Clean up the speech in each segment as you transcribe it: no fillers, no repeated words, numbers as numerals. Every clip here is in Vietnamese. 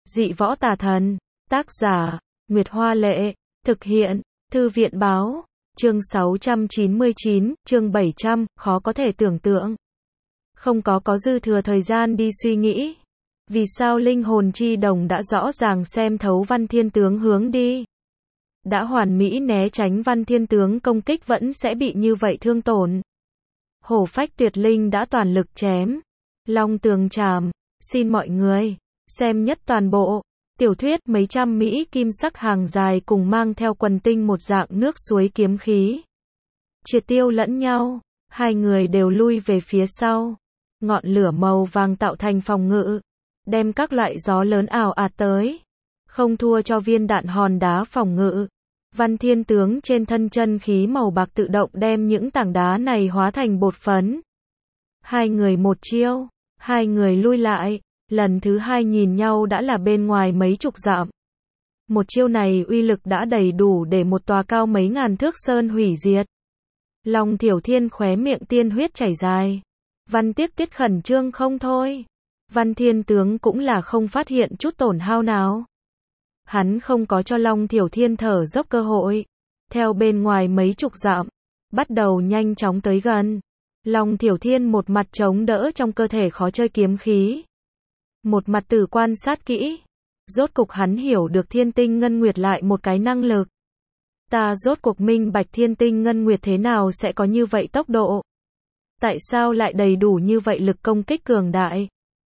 Dị võ tà thần. Tác giả, Nguyệt Hoa Lệ. Thực hiện, Thư viện Báo. Chương 699, chương 700, khó có thể tưởng tượng. Không có dư thừa thời gian đi suy nghĩ. Vì sao linh hồn chi đồng đã rõ ràng xem thấu Văn Thiên Tướng hướng đi. Đã hoàn mỹ né tránh Văn Thiên Tướng công kích vẫn sẽ bị như vậy thương tổn. Hổ phách tuyệt linh đã toàn lực chém. Long tường trảm. Xin mọi người xem nhất toàn bộ tiểu thuyết mấy trăm Mỹ kim sắc hàng dài cùng mang theo quần tinh một dạng nước suối kiếm khí. Triệt tiêu lẫn nhau, hai người đều lui về phía sau. Ngọn lửa màu vàng tạo thành phòng ngự, đem các loại gió lớn ảo ạt tới. Không thua cho viên đạn hòn đá phòng ngự. Văn Thiên Tướng trên thân chân khí màu bạc tự động đem những tảng đá này hóa thành bột phấn. Hai người một chiêu, hai người lui lại, lần thứ hai nhìn nhau đã là bên ngoài mấy chục dặm. Một chiêu này uy lực đã đầy đủ để một tòa cao mấy ngàn thước sơn hủy diệt. Long Thiểu Thiên khóe miệng tiên huyết chảy dài. Văn Tiếc Tiết khẩn trương không thôi. Văn Thiên Tướng cũng là không phát hiện chút tổn hao nào. Hắn không có cho Long Thiểu Thiên thở dốc cơ hội. Theo bên ngoài mấy chục dặm, bắt đầu nhanh chóng tới gần. Long Thiểu Thiên một mặt chống đỡ trong cơ thể khó chơi kiếm khí. Một mặt tử quan sát kỹ. Rốt cục hắn hiểu được Thiên Tinh Ngân Nguyệt lại một cái năng lực. Ta rốt cuộc minh bạch Thiên Tinh Ngân Nguyệt thế nào sẽ có như vậy tốc độ. Tại sao lại đầy đủ như vậy lực công kích cường đại.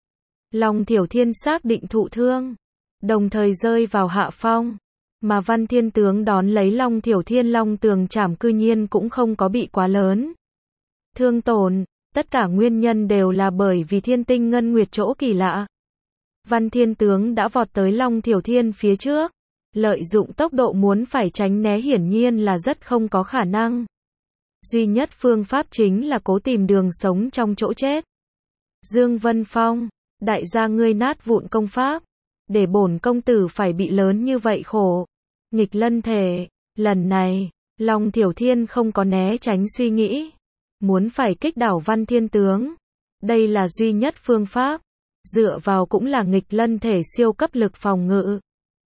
Long Thiểu Thiên xác định thụ thương, đồng thời rơi vào hạ phong. Mà Văn Thiên Tướng đón lấy Long Thiểu Thiên long tường trảm cư nhiên cũng không có bị quá lớn thương tổn. Tất cả nguyên nhân đều là bởi vì Thiên Tinh Ngân Nguyệt chỗ kỳ lạ. Văn Thiên Tướng đã vọt tới Long Thiểu Thiên phía trước. Lợi dụng tốc độ muốn phải tránh né hiển nhiên là rất không có khả năng. Duy nhất phương pháp chính là cố tìm đường sống trong chỗ chết. Dương Vân Phong, đại gia ngươi nát vụn công pháp. Để bổn công tử phải bị lớn như vậy khổ. Nghịch lân thể, lần này, Long Thiểu Thiên không có né tránh suy nghĩ. Muốn phải kích đảo Văn Thiên Tướng. Đây là duy nhất phương pháp. Dựa vào cũng là nghịch lân thể siêu cấp lực phòng ngự.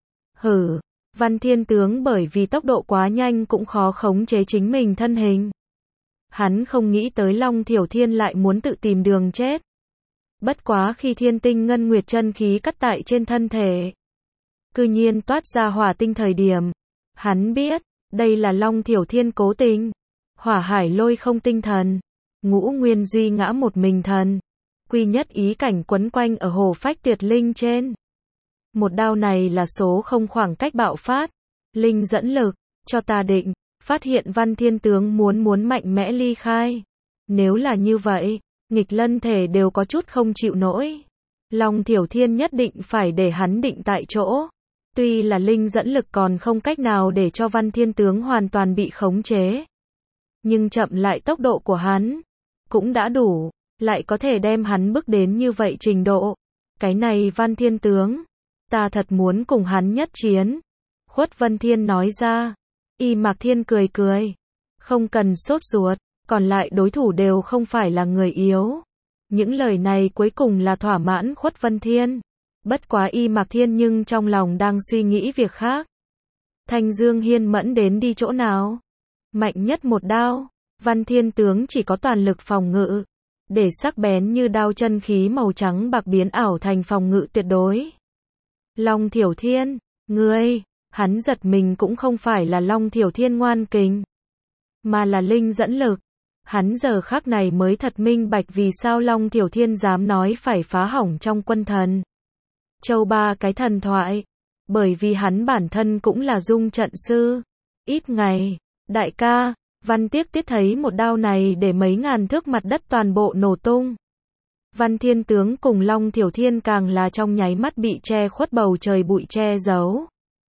Hử, Văn Thiên Tướng bởi vì tốc độ quá nhanh cũng khó khống chế chính mình thân hình. Hắn không nghĩ tới Long Thiểu Thiên lại muốn tự tìm đường chết. Bất quá khi Thiên Tinh Ngân Nguyệt chân khí cắt tại trên thân thể, cư nhiên toát ra hỏa tinh thời điểm. Hắn biết, đây là Long Thiểu Thiên cố tình. Hỏa hải lôi không tinh thần. Ngũ nguyên duy ngã một mình thần. Quy nhất ý cảnh quấn quanh ở hồ phách tuyệt linh trên. Một đao này là số không khoảng cách bạo phát. Linh dẫn lực, cho ta định, phát hiện Văn Thiên Tướng muốn mạnh mẽ ly khai. Nếu là như vậy, nghịch lân thể đều có chút không chịu nổi. Long Thiểu Thiên nhất định phải để hắn định tại chỗ. Tuy là linh dẫn lực còn không cách nào để cho Văn Thiên Tướng hoàn toàn bị khống chế. Nhưng chậm lại tốc độ của hắn cũng đã đủ, lại có thể đem hắn bước đến như vậy trình độ. Cái này Văn Thiên Tướng, ta thật muốn cùng hắn nhất chiến. Khuất Vân Thiên nói ra. Y Mạc Thiên cười cười. Không cần sốt ruột, còn lại đối thủ đều không phải là người yếu. Những lời này cuối cùng là thỏa mãn Khuất Vân Thiên. Bất quá Y Mạc Thiên nhưng trong lòng đang suy nghĩ việc khác. Thanh Dương Hiên mẫn đến đi chỗ nào? Mạnh nhất một đao. Văn Thiên Tướng chỉ có toàn lực phòng ngự. Để sắc bén như đao chân khí màu trắng bạc biến ảo thành phòng ngự tuyệt đối. Long Thiểu Thiên, ngươi, hắn giật mình cũng không phải là Long Thiểu Thiên ngoan kình, mà là linh dẫn lực. Hắn giờ khắc này mới thật minh bạch vì sao Long Thiểu Thiên dám nói phải phá hỏng trong quân thần châu ba cái thần thoại. Bởi vì hắn bản thân cũng là dung trận sư. Ít ngày, đại ca, Văn Tiếc Tiết thấy một đao này để mấy ngàn thước mặt đất toàn bộ nổ tung. Văn Thiên Tướng cùng Long Thiểu Thiên càng là trong nháy mắt bị che khuất bầu trời bụi che giấu.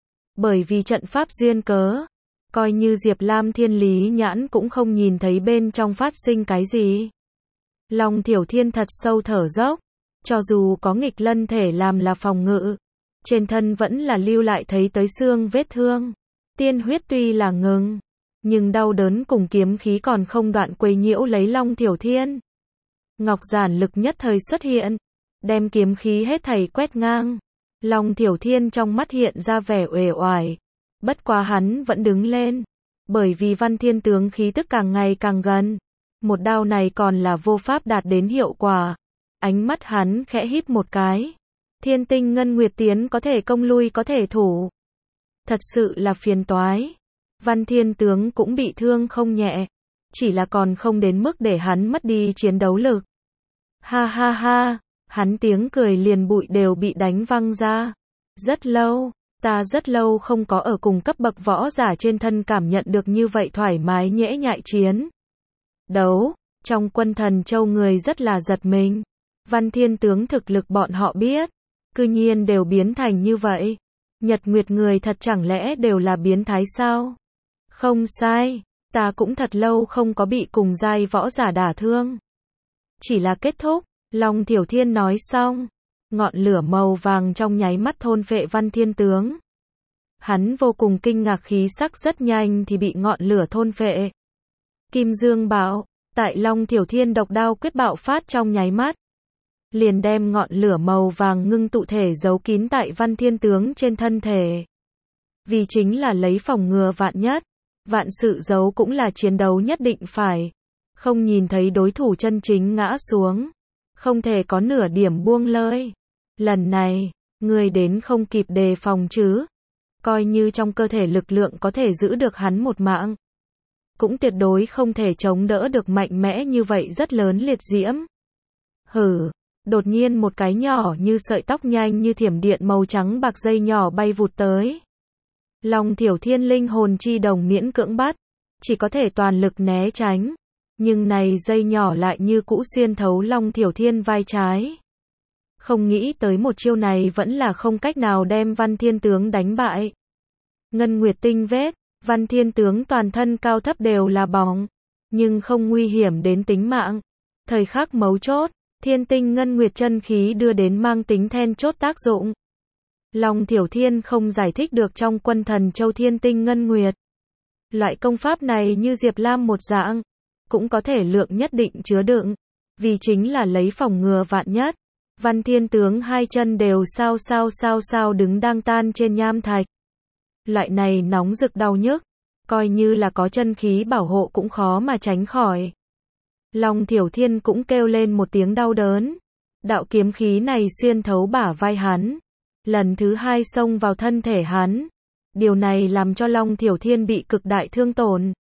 Bởi vì trận pháp duyên cớ, coi như Diệp Lam Thiên Lý nhãn cũng không nhìn thấy bên trong phát sinh cái gì. Long Thiểu Thiên thật sâu thở dốc, cho dù có nghịch lân thể làm là phòng ngự, trên thân vẫn là lưu lại thấy tới xương vết thương. Tiên huyết tuy là ngừng, nhưng đau đớn cùng kiếm khí còn không đoạn quấy nhiễu lấy Long Thiểu Thiên. Ngọc giản lực nhất thời xuất hiện, đem kiếm khí hết thảy quét ngang. Long Thiểu Thiên trong mắt hiện ra vẻ uể oải. Bất quá hắn vẫn đứng lên. Bởi vì Văn Thiên tướng khí tức càng ngày càng gần. Một đao này còn là vô pháp đạt đến hiệu quả. Ánh mắt hắn khẽ híp một cái. Thiên tinh ngân nguyệt tiến có thể công lui có thể thủ. Thật sự là phiền toái. Văn Thiên tướng cũng bị thương không nhẹ. Chỉ là còn không đến mức để hắn mất đi chiến đấu lực. Ha ha ha, hắn tiếng cười liền bụi đều bị đánh văng ra. Ta rất lâu không có ở cùng cấp bậc võ giả trên thân cảm nhận được như vậy thoải mái nhễ nhại chiến đấu. Trong Quân Thần Châu người rất là giật mình. Văn Thiên tướng thực lực bọn họ biết. Cư nhiên đều biến thành như vậy. Nhật Nguyệt người thật chẳng lẽ đều là biến thái sao? Không sai, ta cũng thật lâu không có bị cùng giai võ giả đả thương. Chỉ là kết thúc, Long Thiểu Thiên nói xong. Ngọn lửa màu vàng trong nháy mắt thôn phệ Văn Thiên tướng. Hắn vô cùng kinh ngạc khí sắc rất nhanh thì bị ngọn lửa thôn phệ. Kim Dương Bảo, tại Long Thiểu Thiên độc đao quyết bạo phát trong nháy mắt. Liền đem ngọn lửa màu vàng ngưng tụ thể giấu kín tại Văn Thiên tướng trên thân thể. Vì chính là lấy phòng ngừa vạn nhất. Vạn sự giấu cũng là chiến đấu nhất định phải. Không nhìn thấy đối thủ chân chính ngã xuống. Không thể có nửa điểm buông lơi. Lần này, người đến không kịp đề phòng chứ. Coi như trong cơ thể lực lượng có thể giữ được hắn một mạng. Cũng tuyệt đối không thể chống đỡ được mạnh mẽ như vậy rất lớn liệt diễm. Hử, đột nhiên một cái nhỏ như sợi tóc nhanh như thiểm điện màu trắng bạc dây nhỏ bay vụt tới. Long Thiểu Thiên linh hồn chi đồng miễn cưỡng bắt. Chỉ có thể toàn lực né tránh. Nhưng này dây nhỏ lại như cũ xuyên thấu Long Thiểu Thiên vai trái. Không nghĩ tới một chiêu này vẫn là không cách nào đem Văn Thiên tướng đánh bại. Ngân Nguyệt tinh vết, Văn Thiên tướng toàn thân cao thấp đều là bỏng, nhưng không nguy hiểm đến tính mạng. Thời khắc mấu chốt, Thiên tinh ngân nguyệt chân khí đưa đến mang tính then chốt tác dụng. Long Thiểu Thiên không giải thích được trong Quân Thần Châu Thiên tinh ngân nguyệt. Loại công pháp này như Diệp Lam một dạng, cũng có thể lượng nhất định chứa đựng, vì chính là lấy phòng ngừa vạn nhất. Văn Thiên tướng hai chân đều sao đứng đang tan trên nham thạch. Loại này nóng rực đau nhức, coi như là có chân khí bảo hộ cũng khó mà tránh khỏi. Long Thiểu Thiên cũng kêu lên một tiếng đau đớn. Đạo kiếm khí này xuyên thấu bả vai hắn, lần thứ hai xông vào thân thể hắn. Điều này làm cho Long Thiểu Thiên bị cực đại thương tổn.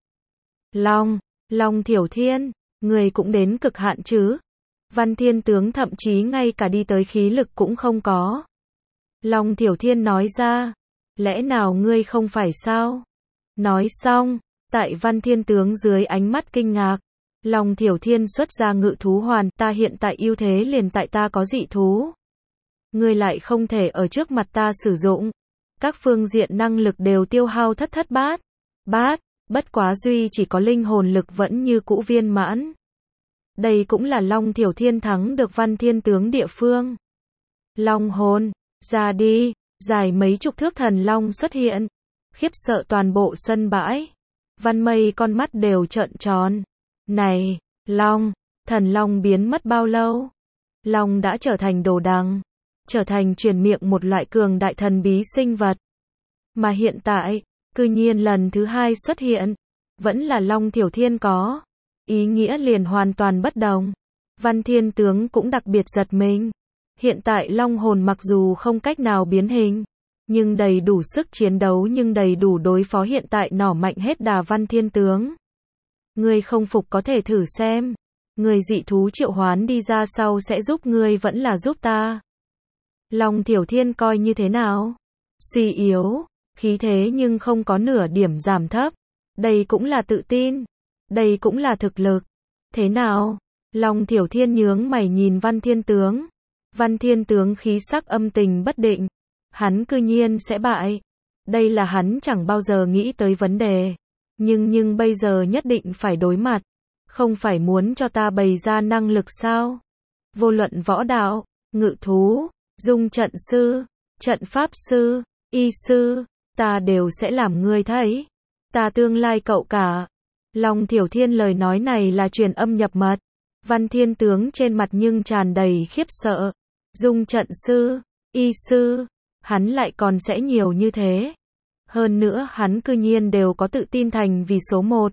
Long Thiểu Thiên, người cũng đến cực hạn chứ? Văn Thiên tướng thậm chí ngay cả đi tới khí lực cũng không có. Long Thiểu Thiên nói ra, lẽ nào ngươi không phải sao? Nói xong, tại Văn Thiên tướng dưới ánh mắt kinh ngạc, Long Thiểu Thiên xuất ra ngự thú hoàn, ta hiện tại ưu thế liền tại ta có dị thú. Ngươi lại không thể ở trước mặt ta sử dụng. Các phương diện năng lực đều tiêu hao thất bát, bất quá duy chỉ có linh hồn lực vẫn như cũ viên mãn. Đây cũng là Long Thiểu Thiên thắng được Văn Thiên tướng địa phương. Long hồn, ra đi, dài mấy chục thước thần long xuất hiện, khiếp sợ toàn bộ sân bãi. Văn Mây con mắt đều trợn tròn. Này, thần long biến mất bao lâu? Long đã trở thành đồ đằng, trở thành truyền miệng một loại cường đại thần bí sinh vật. Mà hiện tại, cư nhiên lần thứ hai xuất hiện, vẫn là Long Thiểu Thiên có. Ý nghĩa liền hoàn toàn bất đồng. Văn Thiên tướng cũng đặc biệt giật mình. Hiện tại long hồn mặc dù không cách nào biến hình, nhưng đầy đủ sức chiến đấu, nhưng đầy đủ đối phó hiện tại nỏ mạnh hết đà Văn Thiên tướng. Ngươi không phục có thể thử xem. Người dị thú triệu hoán đi ra sau sẽ giúp ngươi vẫn là giúp ta. Long Thiểu Thiên coi như thế nào? Suy yếu, khí thế nhưng không có nửa điểm giảm thấp. Đây cũng là tự tin. Đây cũng là thực lực. Thế nào? Long Thiểu Thiên nhướng mày nhìn Văn Thiên tướng. Văn Thiên tướng khí sắc âm tình bất định. Hắn cư nhiên sẽ bại. Đây là hắn chẳng bao giờ nghĩ tới vấn đề. Nhưng bây giờ nhất định phải đối mặt. Không phải muốn cho ta bày ra năng lực sao? Vô luận võ đạo, ngự thú, dung trận sư, trận pháp sư, y sư, ta đều sẽ làm ngươi thấy. Ta tương lai cậu cả. Long Thiểu Thiên lời nói này là truyền âm nhập mật. Văn Thiên tướng trên mặt nhưng tràn đầy khiếp sợ. Dung trận sư, y sư, hắn lại còn sẽ nhiều như thế. Hơn nữa hắn cư nhiên đều có tự tin thành vì số một.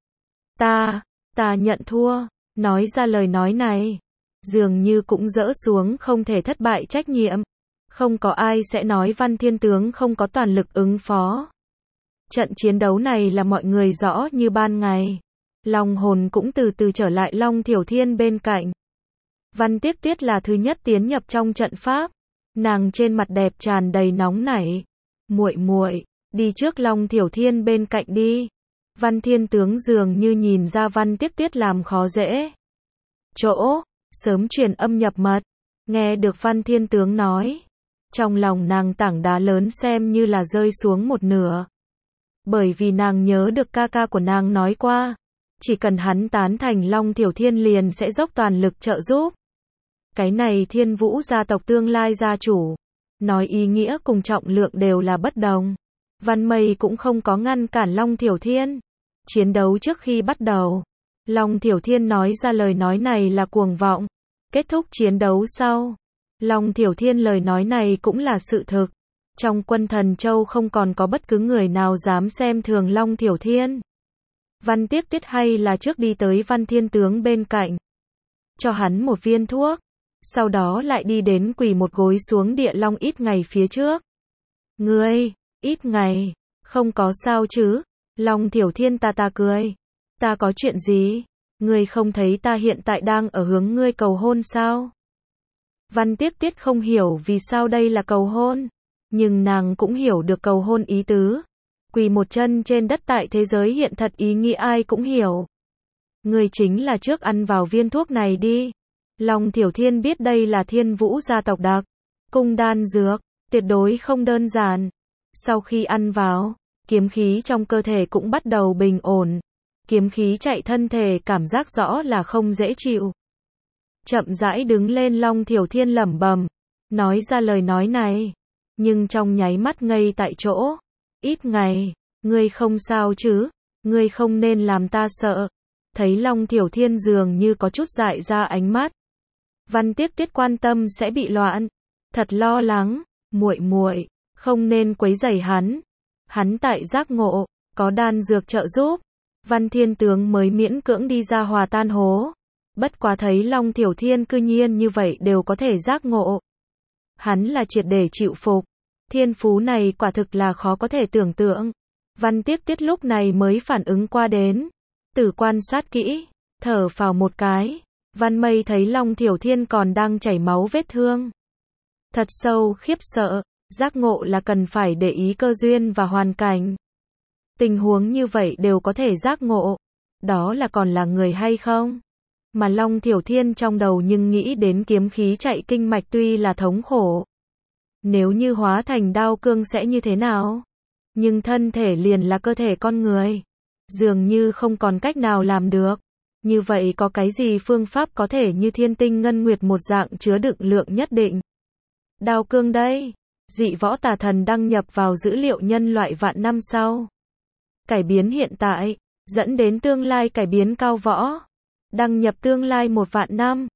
Ta nhận thua, nói ra lời nói này, dường như cũng dỡ xuống không thể thất bại trách nhiệm. Không có ai sẽ nói Văn Thiên Tướng không có toàn lực ứng phó. Trận chiến đấu này là mọi người rõ như ban ngày. Long hồn cũng từ từ trở lại Long Thiểu Thiên bên cạnh. Văn Tiếc Tuyết là thứ nhất tiến nhập trong trận pháp. Nàng trên mặt đẹp tràn đầy nóng nảy. Muội muội, đi trước Long Thiểu Thiên bên cạnh đi. Văn Thiên Tướng dường như nhìn ra Văn Tiếc Tuyết làm khó dễ. Chỗ, sớm truyền âm nhập mật. Nghe được Văn Thiên Tướng nói. Trong lòng nàng tảng đá lớn xem như là rơi xuống một nửa. Bởi vì nàng nhớ được ca ca của nàng nói qua. Chỉ cần hắn tán thành Long Thiểu Thiên liền sẽ dốc toàn lực trợ giúp. Cái này Thiên Vũ gia tộc tương lai gia chủ. Nói ý nghĩa cùng trọng lượng đều là bất đồng. Văn Mây cũng không có ngăn cản Long Thiểu Thiên. Chiến đấu trước khi bắt đầu. Long Thiểu Thiên nói ra lời nói này là cuồng vọng. Kết thúc chiến đấu sau. Long Thiểu Thiên lời nói này cũng là sự thực. Trong quân Thần Châu không còn có bất cứ người nào dám xem thường Long Thiểu Thiên. Văn Tiếc Tuyết hay là trước đi tới Văn Thiên Tướng bên cạnh. Cho hắn một viên thuốc. Sau đó lại đi đến quỳ một gối xuống địa long ít ngày phía trước. Ngươi, ít ngày, không có sao chứ? Long Thiểu Thiên ta cười. Ta có chuyện gì? Ngươi không thấy ta hiện tại đang ở hướng ngươi cầu hôn sao? Văn Tiếc Tuyết không hiểu vì sao đây là cầu hôn. Nhưng nàng cũng hiểu được cầu hôn ý tứ. Quỳ một chân trên đất tại thế giới hiện thật ý nghĩa ai cũng hiểu. Ngươi chính là trước ăn vào viên thuốc này đi. Long Thiểu Thiên biết đây là Thiên Vũ gia tộc đặc cung đan dược, tuyệt đối không đơn giản. Sau khi ăn vào, kiếm khí trong cơ thể cũng bắt đầu bình ổn. Kiếm khí chạy thân thể cảm giác rõ là không dễ chịu. Chậm rãi đứng lên Long Thiểu Thiên lẩm bẩm, nói ra lời nói này. Nhưng trong nháy mắt ngây tại chỗ. Ít ngày, ngươi không sao chứ? Ngươi không nên làm ta sợ. Thấy Long Thiểu Thiên dường như có chút dại ra ánh mắt. Văn Tiếc Tuyết quan tâm sẽ bị loạn. Thật lo lắng, muội muội, không nên quấy rầy hắn. Hắn tại giác ngộ, có đan dược trợ giúp. Văn Thiên Tướng mới miễn cưỡng đi ra hòa tan hố. Bất quá thấy Long Thiểu Thiên cư nhiên như vậy đều có thể giác ngộ. Hắn là triệt để chịu phục. Thiên phú này quả thực là khó có thể tưởng tượng. Văn Tiếc Tuyết lúc này mới phản ứng qua đến. Tử quan sát kỹ, thở phào một cái. Văn Mây thấy Long Thiểu Thiên còn đang chảy máu vết thương. Thật sâu khiếp sợ, giác ngộ là cần phải để ý cơ duyên và hoàn cảnh. Tình huống như vậy đều có thể giác ngộ. Đó là còn là người hay không? Mà Long Thiểu Thiên trong đầu nhưng nghĩ đến kiếm khí chạy kinh mạch tuy là thống khổ. Nếu như hóa thành đao cương sẽ như thế nào? Nhưng thân thể liền là cơ thể con người. Dường như không còn cách nào làm được. Như vậy có cái gì phương pháp có thể như thiên tinh ngân nguyệt một dạng chứa đựng lượng nhất định? Đao cương đây. Dị võ tà thần đăng nhập vào dữ liệu nhân loại vạn năm sau. Cải biến hiện tại, dẫn đến tương lai cải biến cao võ. Đăng nhập tương lai 1 vạn năm.